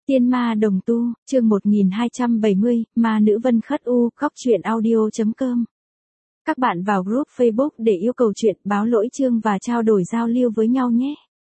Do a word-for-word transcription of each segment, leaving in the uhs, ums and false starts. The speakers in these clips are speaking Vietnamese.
Tiên ma đồng tu, chương một nghìn hai trăm bảy mươi, ma nữ Vân Khất U, khóc truyện audio chấm com. Các bạn vào group Facebook để yêu cầu chuyện, báo lỗi chương và trao đổi giao lưu với nhau nhé.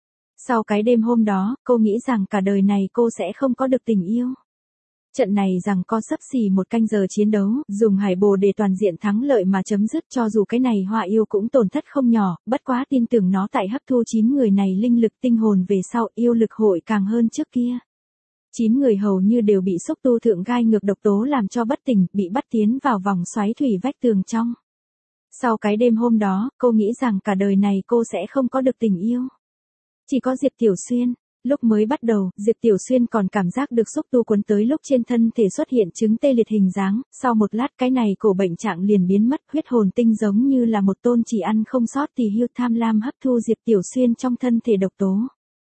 Sau cái đêm hôm đó, cô nghĩ rằng cả đời này cô sẽ không có được tình yêu. Trận này rằng co sấp xỉ một canh giờ chiến đấu, dùng hải bồ để toàn diện thắng lợi mà chấm dứt, cho dù cái này hoa yêu cũng tổn thất không nhỏ, bất quá tin tưởng nó tại hấp thu chín người này linh lực tinh hồn về sau, yêu lực hội càng hơn trước kia. Chín người hầu như đều bị xúc tu thượng gai ngược độc tố làm cho bất tỉnh, bị bắt tiến vào vòng xoáy thủy vách tường trong. Sau cái đêm hôm đó, cô nghĩ rằng cả đời này cô sẽ không có được tình yêu. Chỉ có Diệp Tiểu Xuyên. Lúc mới bắt đầu, Diệp Tiểu Xuyên còn cảm giác được xúc tu cuốn tới lúc trên thân thể xuất hiện chứng tê liệt hình dáng, sau một lát cái này cổ bệnh trạng liền biến mất, huyết hồn tinh giống như là một tôn chỉ ăn không sót tỳ hưu tham lam hấp thu Diệp Tiểu Xuyên trong thân thể độc tố.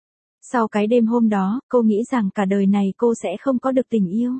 Sau cái đêm hôm đó, cô nghĩ rằng cả đời này cô sẽ không có được tình yêu.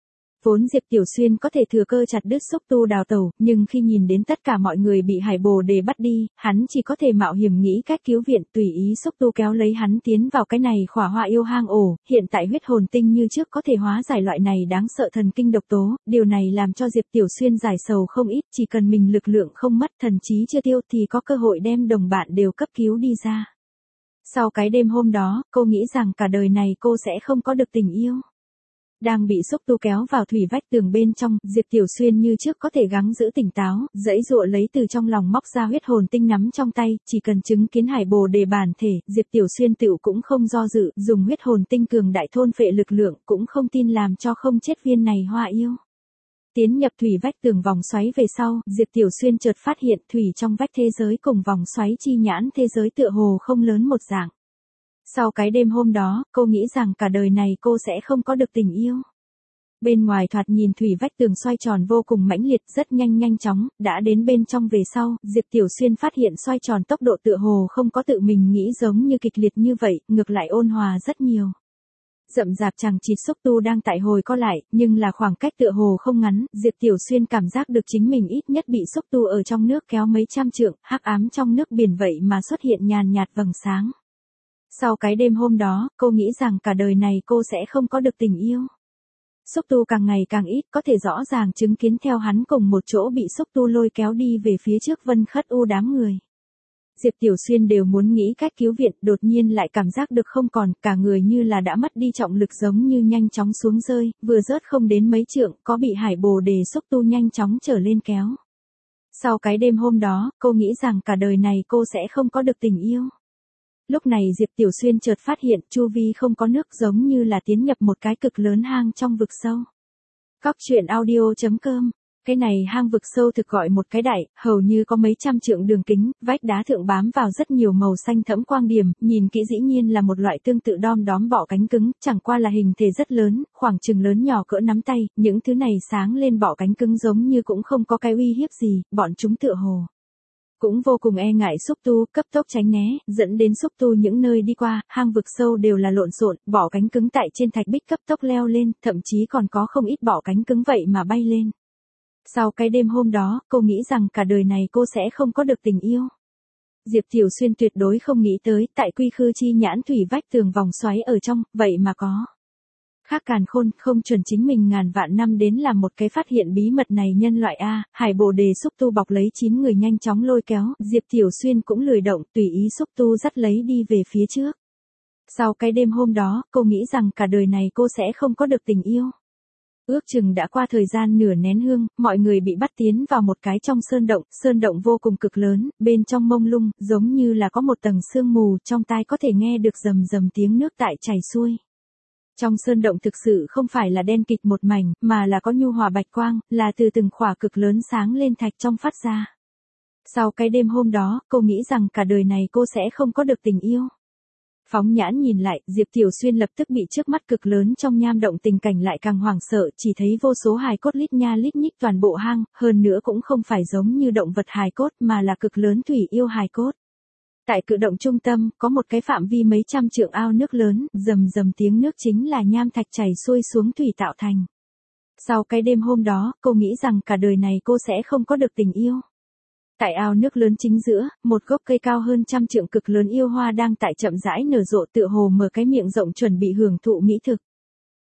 Vốn Diệp Tiểu Xuyên có thể thừa cơ chặt đứt xúc tu đào tẩu, nhưng khi nhìn đến tất cả mọi người bị hải bồ đề bắt đi, hắn chỉ có thể mạo hiểm nghĩ cách cứu viện, tùy ý xúc tu kéo lấy hắn tiến vào cái này khỏa hoa yêu hang ổ. Hiện tại huyết hồn tinh như trước có thể hóa giải loại này đáng sợ thần kinh độc tố, điều này làm cho Diệp Tiểu Xuyên giải sầu không ít, chỉ cần mình lực lượng không mất, thần trí chưa tiêu thì có cơ hội đem đồng bạn đều cấp cứu đi ra. Sau cái đêm hôm đó, cô nghĩ rằng cả đời này cô sẽ không có được tình yêu. Đang bị xúc tu kéo vào thủy vách tường bên trong, Diệp Tiểu Xuyên như trước có thể gắng giữ tỉnh táo, dãy dụa lấy từ trong lòng móc ra huyết hồn tinh nắm trong tay, chỉ cần chứng kiến hải bồ đề bản thể, Diệp Tiểu Xuyên tựu cũng không do dự, dùng huyết hồn tinh cường đại thôn phệ lực lượng, cũng không tin làm cho không chết viên này hoa yêu. Tiến nhập thủy vách tường vòng xoáy về sau, Diệp Tiểu Xuyên chợt phát hiện thủy trong vách thế giới cùng vòng xoáy chi nhãn thế giới tựa hồ không lớn một dạng. Sau cái đêm hôm đó, cô nghĩ rằng cả đời này cô sẽ không có được tình yêu. Bên ngoài thoạt nhìn thủy vách tường xoay tròn vô cùng mãnh liệt, rất nhanh nhanh chóng, đã đến bên trong về sau, Diệp Tiểu Xuyên phát hiện xoay tròn tốc độ tựa hồ không có tự mình nghĩ giống như kịch liệt như vậy, ngược lại ôn hòa rất nhiều. Rậm rạp chằng chịt xúc tu đang tại hồi co lại, nhưng là khoảng cách tựa hồ không ngắn, Diệp Tiểu Xuyên cảm giác được chính mình ít nhất bị xúc tu ở trong nước kéo mấy trăm trượng, hắc ám trong nước biển vậy mà xuất hiện nhàn nhạt vầng sáng. Sau cái đêm hôm đó, cô nghĩ rằng cả đời này cô sẽ không có được tình yêu. Xúc tu càng ngày càng ít, có thể rõ ràng chứng kiến theo hắn cùng một chỗ bị xúc tu lôi kéo đi về phía trước Vân Khất U đám người. Diệp Tiểu Xuyên đều muốn nghĩ cách cứu viện, đột nhiên lại cảm giác được không còn, cả người như là đã mất đi trọng lực giống như nhanh chóng xuống rơi, vừa rớt không đến mấy trượng, có bị hải bồ đề xúc tu nhanh chóng trở lên kéo. Sau cái đêm hôm đó, cô nghĩ rằng cả đời này cô sẽ không có được tình yêu. Lúc này Diệp Tiểu Xuyên chợt phát hiện chu vi không có nước giống như là tiến nhập một cái cực lớn hang trong vực sâu. Khóc truyện audio chấm com. Cái này hang vực sâu thực gọi một cái đại, hầu như có mấy trăm trượng đường kính, vách đá thượng bám vào rất nhiều màu xanh thẫm quang điểm, nhìn kỹ dĩ nhiên là một loại tương tự đom đóm bọ cánh cứng, chẳng qua là hình thể rất lớn, khoảng chừng lớn nhỏ cỡ nắm tay, những thứ này sáng lên bọ cánh cứng giống như cũng không có cái uy hiếp gì, bọn chúng tựa hồ cũng vô cùng e ngại xúc tu, cấp tốc tránh né, dẫn đến xúc tu những nơi đi qua, hang vực sâu đều là lộn xộn, bọ cánh cứng tại trên thạch bích cấp tốc leo lên, thậm chí còn có không ít bọ cánh cứng vậy mà bay lên. Sau cái đêm hôm đó, cô nghĩ rằng cả đời này cô sẽ không có được tình yêu. Diệp Tiểu Xuyên tuyệt đối không nghĩ tới, tại quy khư chi nhãn thủy vách tường vòng xoáy ở trong, vậy mà có. Khác càn khôn, không chuẩn chính mình ngàn vạn năm đến làm một cái phát hiện bí mật này nhân loại A, hải bồ đề xúc tu bọc lấy chín người nhanh chóng lôi kéo, Diệp Tiểu Xuyên cũng lười động, tùy ý xúc tu dắt lấy đi về phía trước. Sau cái đêm hôm đó, cô nghĩ rằng cả đời này cô sẽ không có được tình yêu. Ước chừng đã qua thời gian nửa nén hương, mọi người bị bắt tiến vào một cái trong sơn động, sơn động vô cùng cực lớn, bên trong mông lung, giống như là có một tầng sương mù, trong tai có thể nghe được rầm rầm tiếng nước tại chảy xuôi. Trong sơn động thực sự không phải là đen kịt một mảnh, mà là có nhu hòa bạch quang, là từ từng khỏa cực lớn sáng lên thạch trong phát ra. Sau cái đêm hôm đó, cô nghĩ rằng cả đời này cô sẽ không có được tình yêu. Phóng nhãn nhìn lại, Diệp Tiểu Xuyên lập tức bị trước mắt cực lớn trong nham động tình cảnh lại càng hoảng sợ, chỉ thấy vô số hài cốt lít nha lít nhích toàn bộ hang, hơn nữa cũng không phải giống như động vật hài cốt mà là cực lớn thủy yêu hài cốt. Tại cự động trung tâm, có một cái phạm vi mấy trăm trượng ao nước lớn, rầm rầm tiếng nước chính là nham thạch chảy xuôi xuống thủy tạo thành. Sau cái đêm hôm đó, cô nghĩ rằng cả đời này cô sẽ không có được tình yêu. Tại ao nước lớn chính giữa, một gốc cây cao hơn trăm trượng cực lớn yêu hoa đang tại chậm rãi nở rộ, tựa hồ mở cái miệng rộng chuẩn bị hưởng thụ mỹ thực.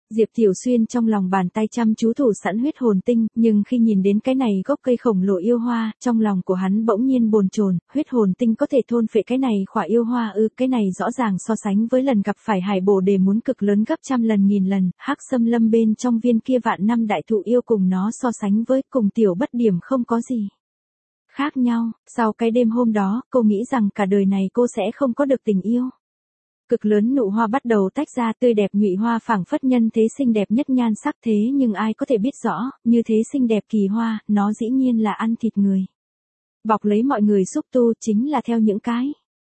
Diệp Tiểu Xuyên trong lòng bàn tay chăm chú thủ sẵn huyết hồn tinh, nhưng khi nhìn đến cái này gốc cây khổng lồ yêu hoa, trong lòng của hắn bỗng nhiên bồn chồn, huyết hồn tinh có thể thôn phệ cái này khỏa yêu hoa ư, cái này rõ ràng so sánh với lần gặp phải hải bổ đề muốn cực lớn gấp trăm lần nghìn lần, hắc xâm lâm bên trong viên kia vạn năm đại thụ yêu cùng nó so sánh với cùng tiểu bất điểm không có gì khác nhau. Sau cái đêm hôm đó, cô nghĩ rằng cả đời này cô sẽ không có được tình yêu. Cực lớn nụ hoa bắt đầu tách ra, tươi đẹp nhụy hoa phảng phất nhân thế xinh đẹp nhất nhan sắc, thế nhưng ai có thể biết rõ, như thế xinh đẹp kỳ hoa, nó dĩ nhiên là ăn thịt người. Bọc lấy mọi người xúc tu chính là theo những cái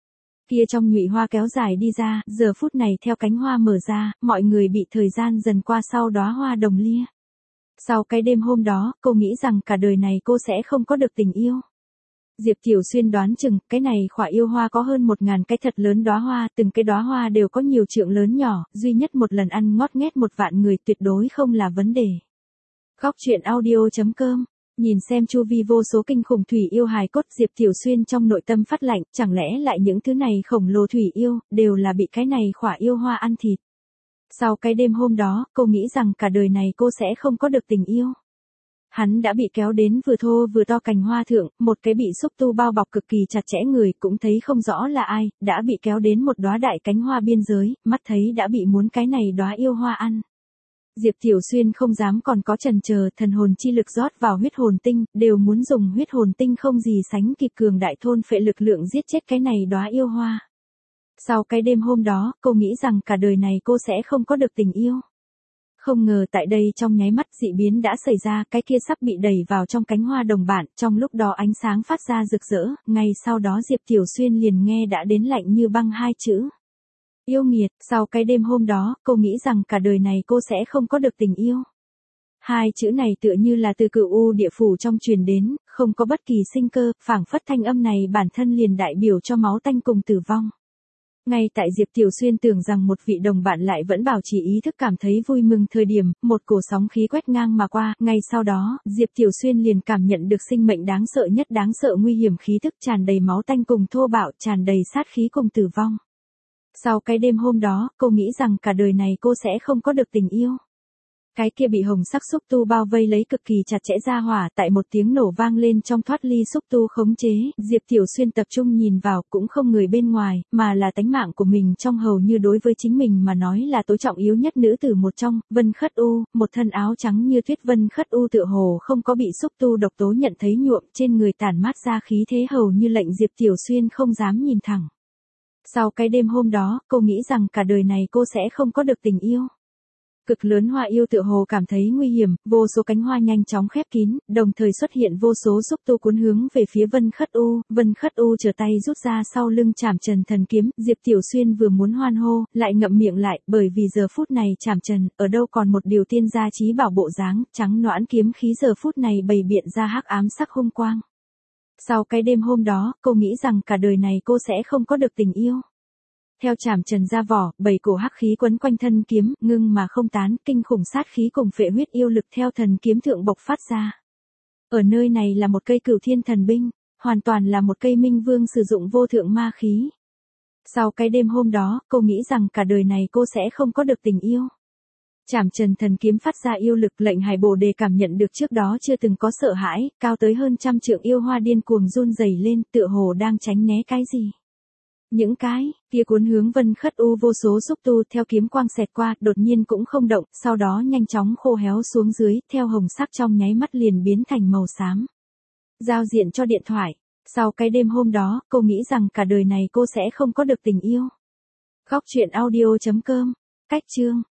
kia trong nhụy hoa kéo dài đi ra, giờ phút này theo cánh hoa mở ra, mọi người bị thời gian dần qua sau đóa hoa đồng lia. Sau cái đêm hôm đó, cô nghĩ rằng cả đời này cô sẽ không có được tình yêu. Diệp Tiểu Xuyên đoán chừng, cái này khỏa yêu hoa có hơn một ngàn cái thật lớn đóa hoa, từng cái đóa hoa đều có nhiều trượng lớn nhỏ, duy nhất một lần ăn ngót nghét một vạn người tuyệt đối không là vấn đề. Góc truyện audio chấm com. Nhìn xem chu vi vô số kinh khủng thủy yêu hài cốt, Diệp Tiểu Xuyên trong nội tâm phát lạnh, chẳng lẽ lại những thứ này khổng lồ thủy yêu, đều là bị cái này khỏa yêu hoa ăn thịt. Sau cái đêm hôm đó, cô nghĩ rằng cả đời này cô sẽ không có được tình yêu. Hắn đã bị kéo đến vừa thô vừa to cành hoa thượng, một cái bị xúc tu bao bọc cực kỳ chặt chẽ người cũng thấy không rõ là ai, đã bị kéo đến một đóa đại cánh hoa biên giới, mắt thấy đã bị muốn cái này đóa yêu hoa ăn. Diệp Tiểu Xuyên không dám còn có chần chờ, thần hồn chi lực rót vào huyết hồn tinh, đều muốn dùng huyết hồn tinh không gì sánh kịp cường đại thôn phệ lực lượng giết chết cái này đóa yêu hoa. Sau cái đêm hôm đó, cô nghĩ rằng cả đời này cô sẽ không có được tình yêu. Không ngờ tại đây trong nháy mắt dị biến đã xảy ra, cái kia sắp bị đẩy vào trong cánh hoa đồng bản, trong lúc đó ánh sáng phát ra rực rỡ, ngay sau đó Diệp Tiểu Xuyên liền nghe đã đến lạnh như băng hai chữ. Yêu nghiệt. Sau cái đêm hôm đó, cô nghĩ rằng cả đời này cô sẽ không có được tình yêu. Hai chữ này tựa như là từ cửu u địa phủ trong truyền đến, không có bất kỳ sinh cơ, phảng phất thanh âm này bản thân liền đại biểu cho máu tanh cùng tử vong. Ngay tại Diệp Tiểu Xuyên tưởng rằng một vị đồng bạn lại vẫn bảo trì ý thức cảm thấy vui mừng thời điểm, một cổ sóng khí quét ngang mà qua, ngay sau đó, Diệp Tiểu Xuyên liền cảm nhận được sinh mệnh đáng sợ nhất đáng sợ nguy hiểm khí thức tràn đầy máu tanh cùng thô bạo, tràn đầy sát khí cùng tử vong. Sau cái đêm hôm đó, cô nghĩ rằng cả đời này cô sẽ không có được tình yêu. Cái kia bị hồng sắc xúc tu bao vây lấy cực kỳ chặt chẽ ra hỏa, tại một tiếng nổ vang lên trong thoát ly xúc tu khống chế, Diệp Tiểu Xuyên tập trung nhìn vào, cũng không người bên ngoài, mà là tánh mạng của mình trong hầu như đối với chính mình mà nói là tối trọng yếu nhất nữ tử một trong, Vân Khất U, một thân áo trắng như tuyết. Vân Khất U tựa hồ không có bị xúc tu độc tố nhận thấy nhuộm, trên người tản mát ra khí thế hầu như lệnh Diệp Tiểu Xuyên không dám nhìn thẳng. Sau cái đêm hôm đó, cô nghĩ rằng cả đời này cô sẽ không có được tình yêu. Cực lớn hoa yêu tựa hồ cảm thấy nguy hiểm, vô số cánh hoa nhanh chóng khép kín, đồng thời xuất hiện vô số xúc tu cuốn hướng về phía Vân Khất U. Vân Khất U trở tay rút ra sau lưng Trảm Trần thần kiếm, Diệp Tiểu Xuyên vừa muốn hoan hô, lại ngậm miệng lại, bởi vì giờ phút này Trảm Trần, ở đâu còn một điều tiên gia trí bảo bộ dáng, trắng noãn kiếm khí giờ phút này bày biện ra hắc ám sắc hung quang. Sau cái đêm hôm đó, cô nghĩ rằng cả đời này cô sẽ không có được tình yêu. Theo Trảm Trần ra vỏ, bảy cổ hắc khí quấn quanh thân kiếm, ngưng mà không tán, kinh khủng sát khí cùng phệ huyết yêu lực theo thần kiếm thượng bộc phát ra. Ở nơi này là một cây cửu thiên thần binh, hoàn toàn là một cây minh vương sử dụng vô thượng ma khí. Sau cái đêm hôm đó, cô nghĩ rằng cả đời này cô sẽ không có được tình yêu. Trảm Trần thần kiếm phát ra yêu lực, lệnh Hải Bồ Đề cảm nhận được trước đó chưa từng có sợ hãi, cao tới hơn trăm trượng yêu hoa điên cuồng run rẩy lên, tựa hồ đang tránh né cái gì. Những cái kia cuốn hướng Vân Khất U vô số xúc tu theo kiếm quang xẹt qua, đột nhiên cũng không động, sau đó nhanh chóng khô héo xuống dưới, theo hồng sắc trong nháy mắt liền biến thành màu xám. Giao diện cho điện thoại. Sau cái đêm hôm đó, cô nghĩ rằng cả đời này cô sẽ không có được tình yêu. Góc truyện audio chấm com. Cách chương